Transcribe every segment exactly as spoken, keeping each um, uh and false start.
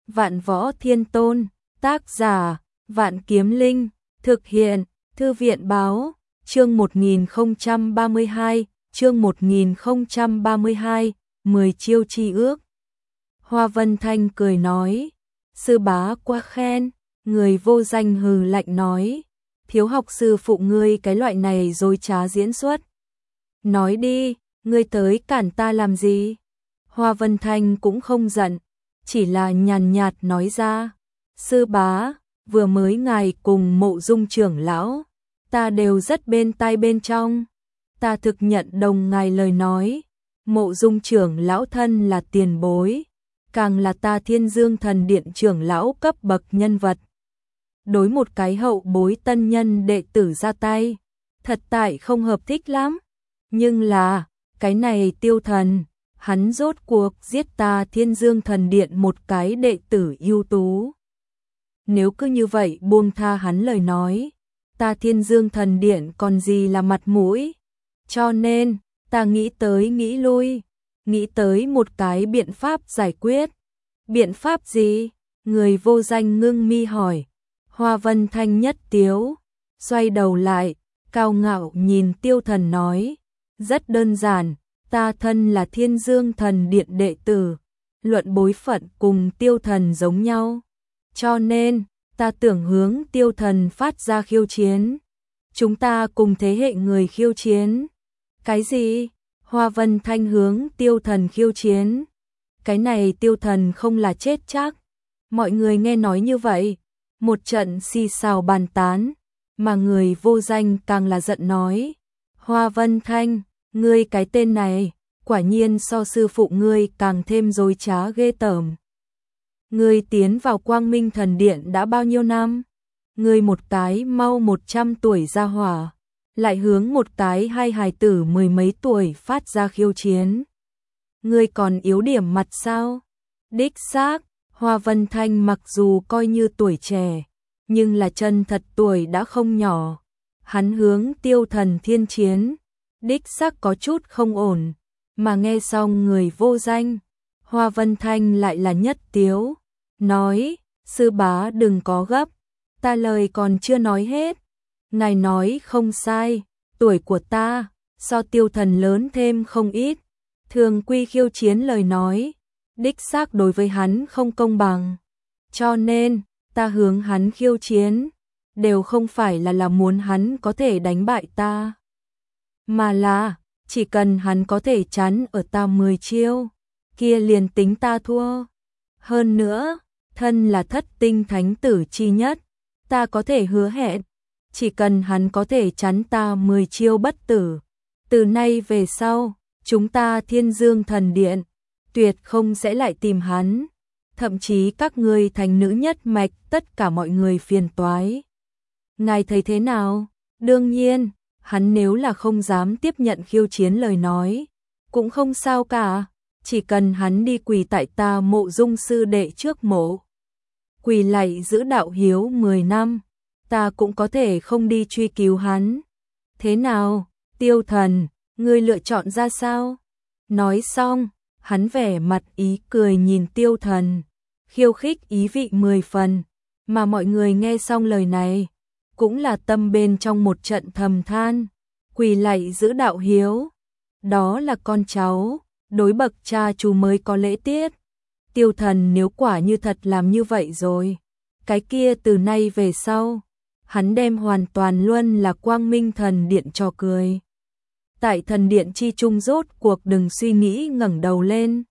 Vạn Võ Thiên Tôn, tác giả, Vạn Kiếm Linh, thực hiện, Thư viện báo, chương một nghìn không trăm ba mươi hai, chương một nghìn không trăm ba mươi hai, mười chiêu chi ước. Hoa Vân Thanh cười nói, sư bá quá khen, người vô danh hừ lạnh nói, thiếu học sư phụ ngươi cái loại này dối trá diễn xuất. Nói đi, ngươi tới cản ta làm gì? Hoa Vân Thanh cũng không giận, chỉ là nhàn nhạt nói ra, sư bá, vừa mới ngài cùng Mộ Dung trưởng lão, ta đều rất bên tai bên trong, ta thực nhận đồng ngài lời nói, Mộ Dung trưởng lão thân là tiền bối, càng là ta Thiên Dương Thần Điện trưởng lão cấp bậc nhân vật. Đối một cái hậu bối tân nhân đệ tử ra tay, thật tại không hợp thích lắm, nhưng là, cái này Tiêu Thần, hắn rốt cuộc giết ta Thiên Dương Thần Điện một cái đệ tử ưu tú. Nếu cứ như vậy buông tha hắn lời nói, ta Thiên Dương Thần Điện còn gì là mặt mũi, cho nên, ta nghĩ tới nghĩ lui, nghĩ tới một cái biện pháp giải quyết. Biện pháp gì? Người vô danh ngưng mi hỏi. Hoa Vân Thanh nhất tiếu, xoay đầu lại, cao ngạo nhìn Tiêu Thần nói, rất đơn giản, ta thân là Thiên Dương Thần Điện đệ tử, luận bối phận cùng Tiêu Thần giống nhau, cho nên, ta tưởng hướng Tiêu Thần phát ra khiêu chiến. Chúng ta cùng thế hệ người khiêu chiến. Cái gì? Hoa Vân Thanh hướng Tiêu Thần khiêu chiến. Cái này Tiêu Thần không là chết chắc. Mọi người nghe nói như vậy, một trận xì xào bàn tán, mà người vô danh càng là giận nói, Hoa Vân Thanh, ngươi cái tên này, quả nhiên so sư phụ ngươi càng thêm dối trá ghê tởm. Ngươi tiến vào Quang Minh Thần Điện đã bao nhiêu năm? Ngươi một cái mau một trăm tuổi ra hỏa, lại hướng một cái hai hài tử mười mấy tuổi phát ra khiêu chiến. Ngươi còn yếu điểm mặt sao? Đích xác, Hoa Vân Thanh mặc dù coi như tuổi trẻ, nhưng là chân thật tuổi đã không nhỏ. Hắn hướng Tiêu Thần thiên chiến, đích xác có chút không ổn, mà nghe xong người vô danh, Hoa Vân Thanh lại là nhất tiếu, nói, sư bá đừng có gấp, ta lời còn chưa nói hết. Ngài nói không sai, tuổi của ta, so Tiêu Thần lớn thêm không ít, thường quy khiêu chiến lời nói, đích xác đối với hắn không công bằng. Cho nên, ta hướng hắn khiêu chiến, đều không phải là là muốn hắn có thể đánh bại ta, mà là, chỉ cần hắn có thể chắn ở ta mười chiêu, kia liền tính ta thua. Hơn nữa, thân là thất tinh thánh tử chi nhất, ta có thể hứa hẹn, chỉ cần hắn có thể chắn ta mười chiêu bất tử, từ nay về sau, chúng ta Thiên Dương Thần Điện, tuyệt không sẽ lại tìm hắn, thậm chí các ngươi thành nữ nhất mạch tất cả mọi người phiền toái. Ngài thấy thế nào? Đương nhiên, hắn nếu là không dám tiếp nhận khiêu chiến lời nói, cũng không sao cả, chỉ cần hắn đi quỳ tại ta Mộ Dung sư đệ trước mộ, quỳ lạy giữ đạo hiếu mười năm, ta cũng có thể không đi truy cứu hắn. Thế nào, Tiêu Thần, ngươi lựa chọn ra sao? Nói xong, hắn vẻ mặt ý cười nhìn Tiêu Thần, khiêu khích ý vị mười phần, mà mọi người nghe xong lời này, cũng là tâm bên trong một trận thầm than, quỳ lạy giữ đạo hiếu, đó là con cháu, đối bậc cha chú mới có lễ tiết. Tiêu Thần nếu quả như thật làm như vậy rồi, cái kia từ nay về sau, hắn đem hoàn toàn luôn là Quang Minh Thần Điện trò cười. Tại thần điện chi trung rốt cuộc đừng suy nghĩ ngẩng đầu lên.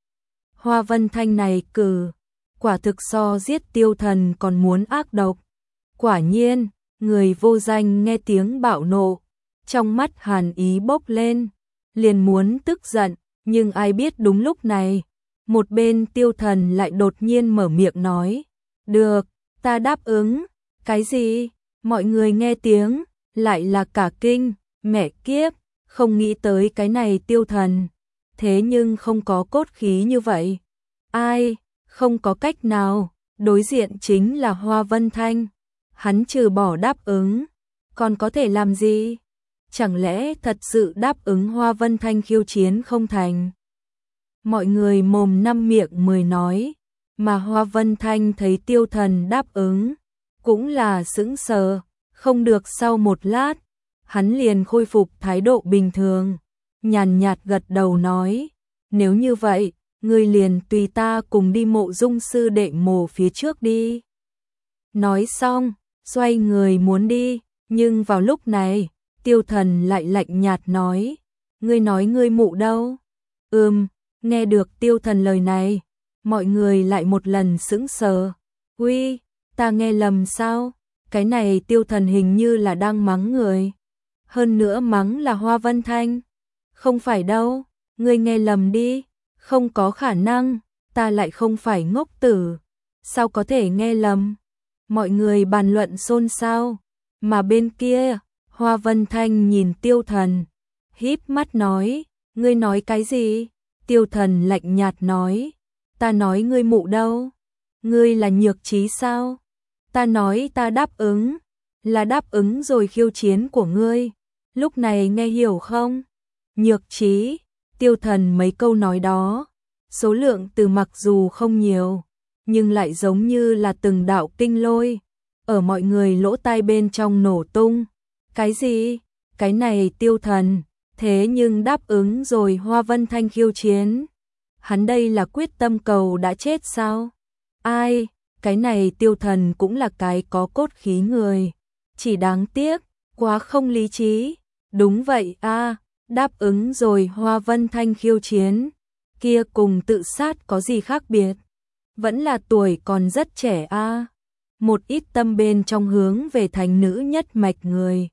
Hoa Vân Thanh này cử, quả thực so giết Tiêu Thần còn muốn ác độc. Quả nhiên, người vô danh nghe tiếng bạo nộ, trong mắt hàn ý bốc lên, liền muốn tức giận, nhưng ai biết đúng lúc này, một bên Tiêu Thần lại đột nhiên mở miệng nói, được, ta đáp ứng. Cái gì? Mọi người nghe tiếng, lại là cả kinh, mẹ kiếp, không nghĩ tới cái này Tiêu Thần, thế nhưng không có cốt khí như vậy. Ai, không có cách nào, đối diện chính là Hoa Vân Thanh, hắn trừ bỏ đáp ứng, còn có thể làm gì? Chẳng lẽ thật sự đáp ứng Hoa Vân Thanh khiêu chiến không thành? Mọi người mồm năm miệng mười nói, Mà Hoa Vân Thanh thấy Tiêu Thần đáp ứng, cũng là sững sờ, không được sau một lát, hắn liền khôi phục thái độ bình thường, nhàn nhạt gật đầu nói, nếu như vậy, ngươi liền tùy ta cùng đi Mộ Dung sư đệ mồ phía trước đi. Nói xong, xoay người muốn đi, nhưng vào lúc này, Tiêu Thần lại lạnh nhạt nói, ngươi nói ngươi mụ đâu? Ừm, nghe được Tiêu Thần lời này, mọi người lại một lần sững sờ. Uy, ta nghe lầm sao? Cái này Tiêu Thần hình như là đang mắng người. Hơn nữa mắng là Hoa Vân Thanh. Không phải đâu, ngươi nghe lầm đi. Không có khả năng, ta lại không phải ngốc tử. Sao có thể nghe lầm? Mọi người bàn luận xôn xao. Mà bên kia, Hoa Vân Thanh nhìn Tiêu Thần, híp mắt nói, ngươi nói cái gì? Tiêu Thần lạnh nhạt nói, ta nói ngươi mụ đâu? Ngươi là Nhược Trí sao? Ta nói ta đáp ứng, là đáp ứng rồi khiêu chiến của ngươi. Lúc này nghe hiểu không? Nhược Trí, Tiêu Thần mấy câu nói đó, số lượng từ mặc dù không nhiều, nhưng lại giống như là từng đạo kinh lôi, ở mọi người lỗ tai bên trong nổ tung. Cái gì? Cái này Tiêu Thần, thế nhưng đáp ứng rồi Hoa Vân Thanh khiêu chiến. Hắn đây là quyết tâm cầu đã chết sao? Ai, cái này Tiêu Thần cũng là cái có cốt khí người. Chỉ đáng tiếc, quá không lý trí. Đúng vậy a, đáp ứng rồi Hoa Vân Thanh khiêu chiến. Kia cùng tự sát có gì khác biệt? Vẫn là tuổi còn rất trẻ a. Một ít tâm bên trong hướng về thành nữ nhất mạch người.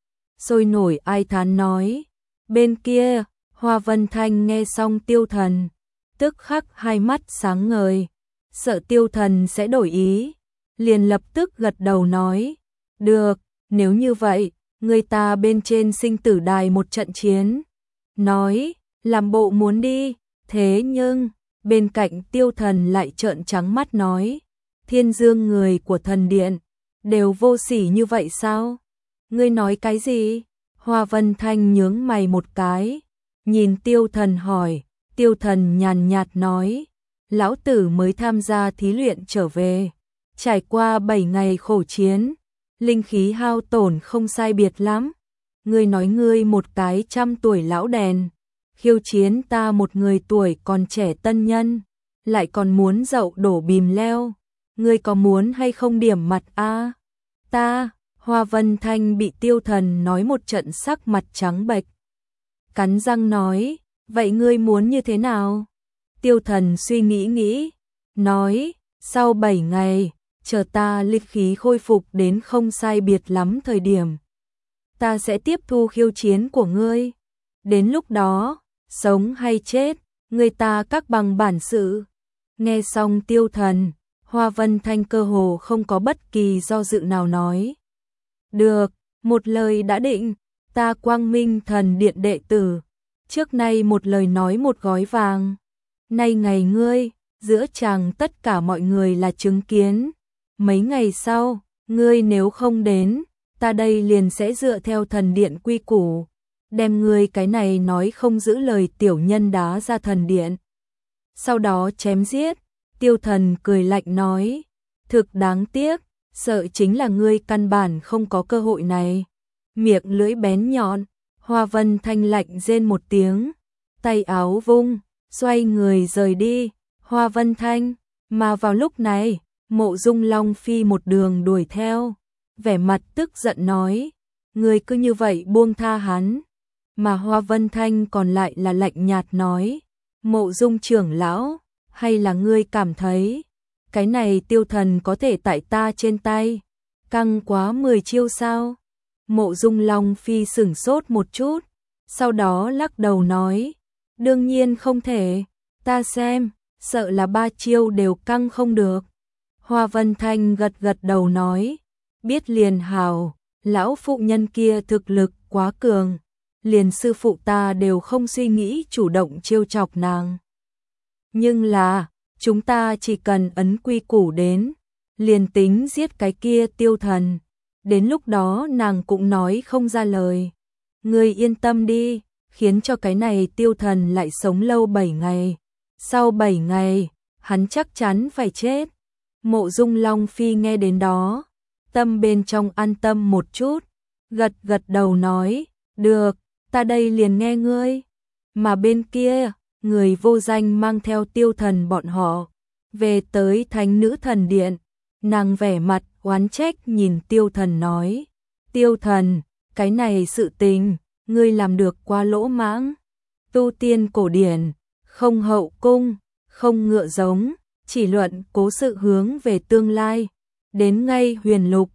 Sôi nổi ai thán nói. Bên kia, Hoa Vân Thanh nghe xong Tiêu Thần, tức khắc hai mắt sáng ngời, sợ Tiêu Thần sẽ đổi ý, liền lập tức gật đầu nói, được, nếu như vậy, người ta bên trên sinh tử đài một trận chiến. Nói, làm bộ muốn đi, thế nhưng, bên cạnh Tiêu Thần lại trợn trắng mắt nói, Thiên Dương người của thần điện, đều vô sỉ như vậy sao? Ngươi nói cái gì? Hoa Vân Thanh nhướng mày một cái, nhìn Tiêu Thần hỏi, Tiêu Thần nhàn nhạt nói, lão tử mới tham gia thí luyện trở về, trải qua bảy ngày khổ chiến, linh khí hao tổn không sai biệt lắm. Ngươi nói ngươi một cái trăm tuổi lão đèn, khiêu chiến ta một người tuổi còn trẻ tân nhân, lại còn muốn dậu đổ bìm leo, ngươi có muốn hay không điểm mặt a? Ta, Hoa Vân Thanh bị Tiêu Thần nói một trận sắc mặt trắng bệch, cắn răng nói, vậy ngươi muốn như thế nào? Tiêu Thần suy nghĩ nghĩ, nói, sau bảy ngày, chờ ta linh khí khôi phục đến không sai biệt lắm thời điểm, ta sẽ tiếp thu khiêu chiến của ngươi. Đến lúc đó, sống hay chết, người ta các bằng bản sự. Nghe xong Tiêu Thần, Hoa Vân Thanh cơ hồ không có bất kỳ do dự nào nói. Được, một lời đã định, ta Quang Minh Thần Điện đệ tử, trước nay một lời nói một gói vàng. Nay ngày ngươi, giữa chàng tất cả mọi người là chứng kiến. Mấy ngày sau, ngươi nếu không đến, ta đây liền sẽ dựa theo thần điện quy củ, đem ngươi cái này nói không giữ lời tiểu nhân đá ra thần điện. Sau đó chém giết. Tiêu Thần cười lạnh nói, thực đáng tiếc, sợ chính là ngươi căn bản không có cơ hội này. Miệng lưỡi bén nhọn, Hoa Vân Thanh lạnh rên một tiếng, tay áo vung, xoay người rời đi. Hoa Vân Thanh, mà vào lúc này, Mộ Dung Long Phi một đường đuổi theo, vẻ mặt tức giận nói, ngươi cứ như vậy buông tha hắn. Mà Hoa Vân Thanh còn lại là lạnh nhạt nói, Mộ Dung trưởng lão, hay là ngươi cảm thấy, cái này Tiêu Thần có thể tại ta trên tay, căng quá mười chiêu sao? Mộ Dung Long Phi sửng sốt một chút, sau đó lắc đầu nói, đương nhiên không thể, ta xem, sợ là ba chiêu đều căng không được. Hoa Vân Thanh gật gật đầu nói, biết liền hào, lão phụ nhân kia thực lực quá cường, liền sư phụ ta đều không suy nghĩ chủ động trêu chọc nàng. Nhưng là, chúng ta chỉ cần ấn quy củ đến, liền tính giết cái kia Tiêu Thần, đến lúc đó nàng cũng nói không ra lời. Ngươi yên tâm đi, khiến cho cái này Tiêu Thần lại sống lâu bảy ngày. Sau bảy ngày, hắn chắc chắn phải chết. Mộ Dung Long Phi nghe đến đó, tâm bên trong an tâm một chút, gật gật đầu nói, được, ta đây liền nghe ngươi. Mà bên kia, người vô danh mang theo Tiêu Thần bọn họ, về tới Thánh Nữ Thần Điện, nàng vẻ mặt oán trách nhìn Tiêu Thần nói, Tiêu Thần, cái này sự tình, ngươi làm được quá lỗ mãng. Tu tiên cổ điển, không hậu cung, không ngựa giống, chỉ luận cố sự hướng về tương lai. Đến ngay huyền lục,